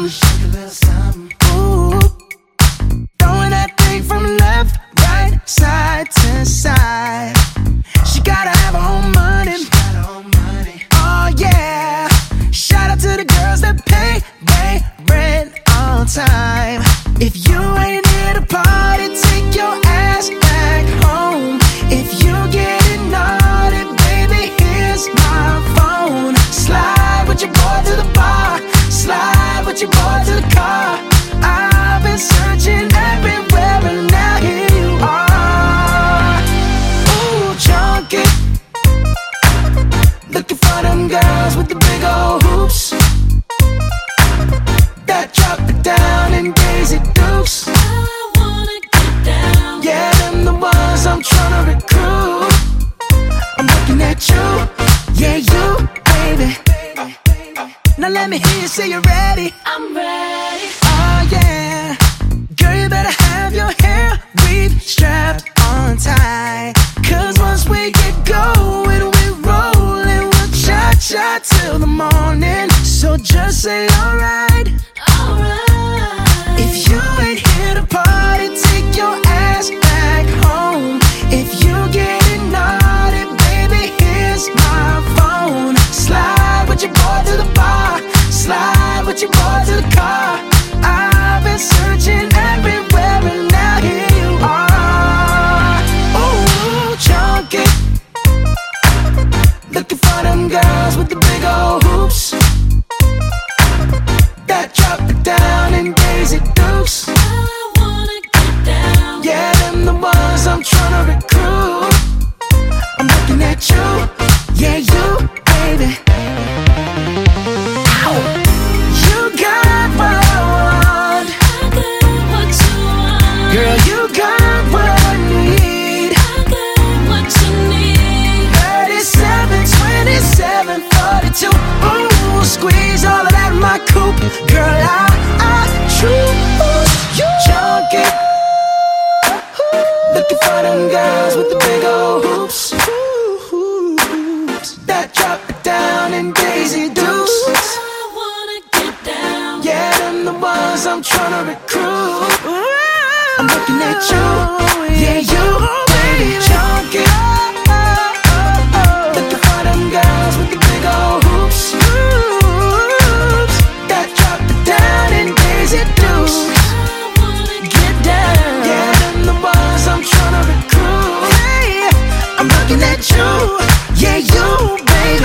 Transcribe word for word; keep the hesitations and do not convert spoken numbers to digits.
something. Shake a little something. Ooh, throwing that thing from left, right, side to side. She gotta have her own money. She got her own money. Oh yeah. Shout out to the girls that pay their rent on time. If you ain't here to party, take your ass back home. If you getting naughty, baby, here's my phone. Slide with your boy to the bar. Slide with your boy to the car. I've been searching everywhere and now here you are. Ooh, junkie, looking for them girls with the big old hoops that drop it down in Daisy Dukes. I wanna get down. Yeah, them the ones I'm tryna recruit. I'm looking at you, yeah, you, baby. Now let me hear you say you're ready. I'm ready. Oh yeah, girl, you better have your hair weave strapped on tight. Cause once we get going, we rollin', we'll cha-cha till the morning. So just say alright. Alright. If you ain't here to party, take your ass back home. If you getting naughty, baby, here's my phone. Slide with your boy to the bar. Slide with your boy to the car. I've been searching everywhere and now here you are. Ooh, junkie, looking for them girls with the big old hoops that drop it down in Daisy Dukes. I wanna get down. Yeah, them the ones I'm tryna recruit. I'm looking at you, yeah, you, baby. Ow. You got what I want. I got what you want. Girl, you got what I need. I got what you need. thirty-seven, twenty-seven, forty-two. Ooh, squeeze all of that in my coupe. Girl, I, I choose you. Junkie, looking for them girls with the big old hoops that drop it down in Daisy Dukes. I wanna get down. Yeah, them the ones I'm tryna recruit. I'm looking at you, yeah, you, baby. Junkie, looking for them girls with the big old hoops that drop it down in Daisy Dukes. I wanna Get down, yeah, them the ones I'm tryna recruit. Hey, I'm looking at you, yeah, you, baby.